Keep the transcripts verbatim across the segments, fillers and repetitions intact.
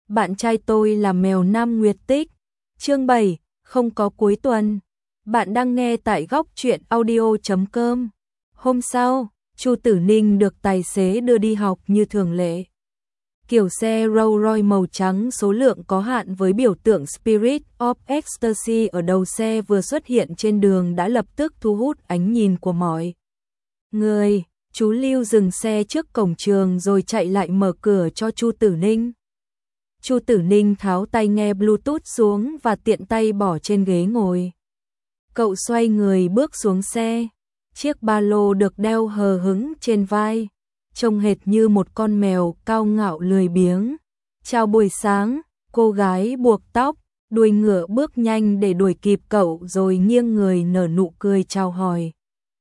Bạn trai tôi là mèo Nam Nguyệt Tích. Chương bảy, không có cuối tuần. Bạn đang nghe tại góc truyện audio chấm com. Hôm sau, Chu Tử Ninh được tài xế đưa đi học như thường lệ. Kiểu xe Rolls Royce màu trắng số lượng có hạn với biểu tượng Spirit of Ecstasy ở đầu xe vừa xuất hiện trên đường đã lập tức thu hút ánh nhìn của mọi người. Chú Lưu dừng xe trước cổng trường rồi chạy lại mở cửa cho Chu Tử Ninh. Chu Tử Ninh tháo tai nghe Bluetooth xuống và tiện tay bỏ trên ghế ngồi. Cậu xoay người bước xuống xe. Chiếc ba lô được đeo hờ hững trên vai, trông hệt như một con mèo cao ngạo lười biếng. Chào buổi sáng, cô gái buộc tóc, đuôi ngựa bước nhanh để đuổi kịp cậu rồi nghiêng người nở nụ cười chào hỏi.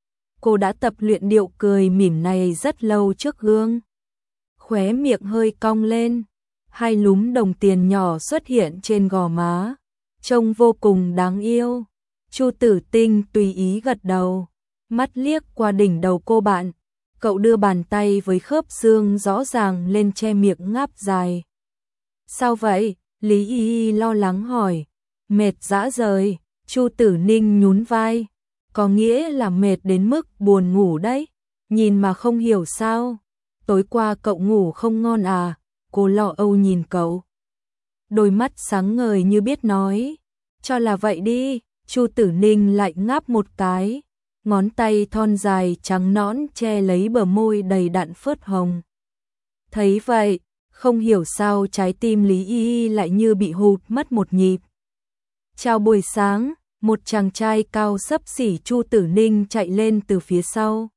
Cô đã tập luyện điệu cười mỉm này rất lâu trước gương. Khóe miệng hơi cong lên, hai lúm đồng tiền nhỏ xuất hiện trên gò má, trông vô cùng đáng yêu. Chu Tử Tinh tùy ý gật đầu, mắt liếc qua đỉnh đầu cô bạn. Cậu đưa bàn tay với khớp xương rõ ràng lên che miệng ngáp dài. Sao vậy? Lý Y Y lo lắng hỏi. Mệt rã rời. Chu Tử Ninh nhún vai. Có nghĩa là mệt đến mức buồn ngủ đấy. Nhìn mà không hiểu sao. Tối qua cậu ngủ không ngon à? Cô lo âu nhìn cậu. Đôi mắt sáng ngời như biết nói. Cho là vậy đi. Chu Tử Ninh lại ngáp một cái. Ngón tay thon dài trắng nõn che lấy bờ môi đầy đặn phớt hồng. Thấy vậy, không hiểu sao trái tim Lý Y Y lại như bị hụt mất một nhịp. Chào buổi sáng, một chàng trai cao xấp xỉ Chu Tử Ninh chạy lên từ phía sau.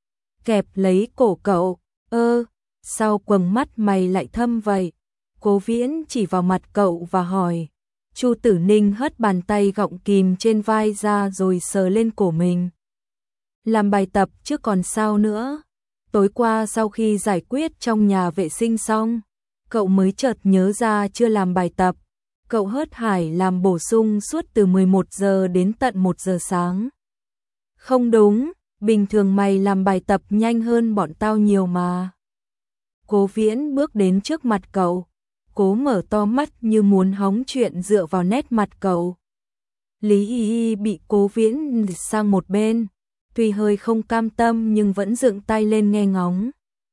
Kẹp lấy cổ cậu, ơ, sao quầng mắt mày lại thâm vậy? Cố Viễn chỉ vào mặt cậu và hỏi. Chu Tử Ninh hất bàn tay gọng kìm trên vai ra rồi sờ lên cổ mình. Làm bài tập chứ còn sao nữa. Tối qua sau khi giải quyết trong nhà vệ sinh xong, cậu mới chợt nhớ ra chưa làm bài tập. Cậu hớt hải làm bổ sung suốt từ mười một giờ đến tận một giờ sáng. Không đúng, bình thường mày làm bài tập nhanh hơn bọn tao nhiều mà. Cố Viễn bước đến trước mặt cậu, cố mở to mắt như muốn hóng chuyện dựa vào nét mặt cậu. Lý Y Y bị Cố Viễn sang một bên. Tuy hơi không cam tâm nhưng vẫn dựng tay lên nghe ngóng.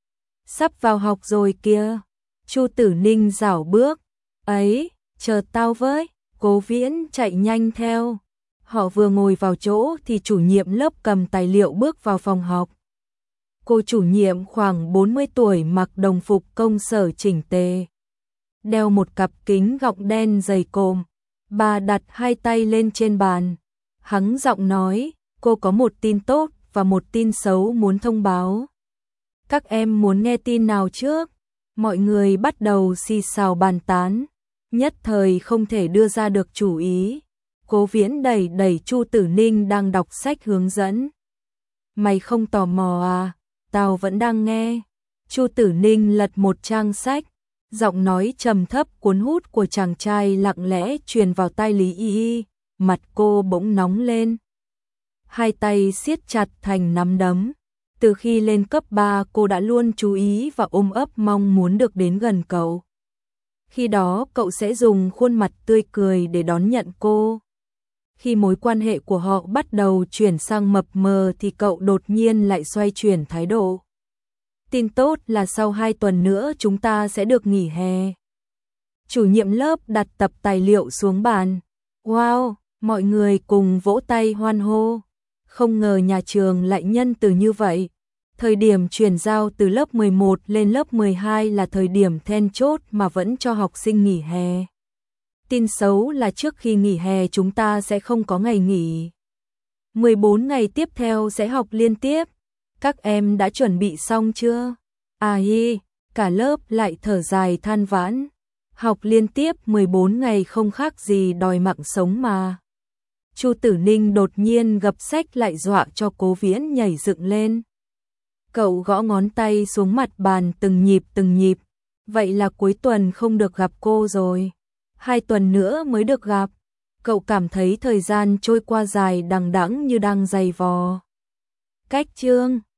Sắp vào học rồi kìa. Chu Tử Ninh rảo bước. Ấy, chờ tao với. Cố Viễn chạy nhanh theo. Họ vừa ngồi vào chỗ thì chủ nhiệm lớp cầm tài liệu bước vào phòng học. Cô chủ nhiệm khoảng bốn mươi tuổi mặc đồng phục công sở chỉnh tề. Đeo một cặp kính gọng đen dày cộm. Bà đặt hai tay lên trên bàn. Hắng giọng nói. Cô có một tin tốt và một tin xấu muốn thông báo. Các em muốn nghe tin nào trước? Mọi người bắt đầu xì xào bàn tán. Nhất thời không thể đưa ra được chủ ý. Cố Viễn đẩy đẩy Chu Tử Ninh đang đọc sách hướng dẫn. Mày không tò mò à? Tao vẫn đang nghe. Chu Tử Ninh lật một trang sách. Giọng nói trầm thấp cuốn hút của chàng trai lặng lẽ truyền vào tai Lý Y Y. Mặt cô bỗng nóng lên. Hai tay siết chặt thành nắm đấm. Từ khi lên cấp ba cô đã luôn chú ý và ôm ấp mong muốn được đến gần cậu. Khi đó cậu sẽ dùng khuôn mặt tươi cười để đón nhận cô. Khi mối quan hệ của họ bắt đầu chuyển sang mập mờ thì cậu đột nhiên lại xoay chuyển thái độ. Tin tốt là sau hai tuần nữa chúng ta sẽ được nghỉ hè. Chủ nhiệm lớp đặt tập tài liệu xuống bàn. Wow, mọi người cùng vỗ tay hoan hô. Không ngờ nhà trường lại nhân từ như vậy. Thời điểm chuyển giao từ lớp mười một lên lớp mười hai là thời điểm then chốt mà vẫn cho học sinh nghỉ hè. Tin xấu là trước khi nghỉ hè chúng ta sẽ không có ngày nghỉ. mười bốn ngày tiếp theo sẽ học liên tiếp. Các em đã chuẩn bị xong chưa? À hi, cả lớp lại thở dài than vãn. Học liên tiếp mười bốn ngày không khác gì đòi mạng sống mà. Chu Tử Ninh đột nhiên gập sách lại dọa cho Cố Viễn nhảy dựng lên. Cậu gõ ngón tay xuống mặt bàn từng nhịp từng nhịp. Vậy là cuối tuần không được gặp cô rồi. Hai tuần nữa mới được gặp. Cậu cảm thấy thời gian trôi qua dài đằng đẵng như đang giày vò. Cách chương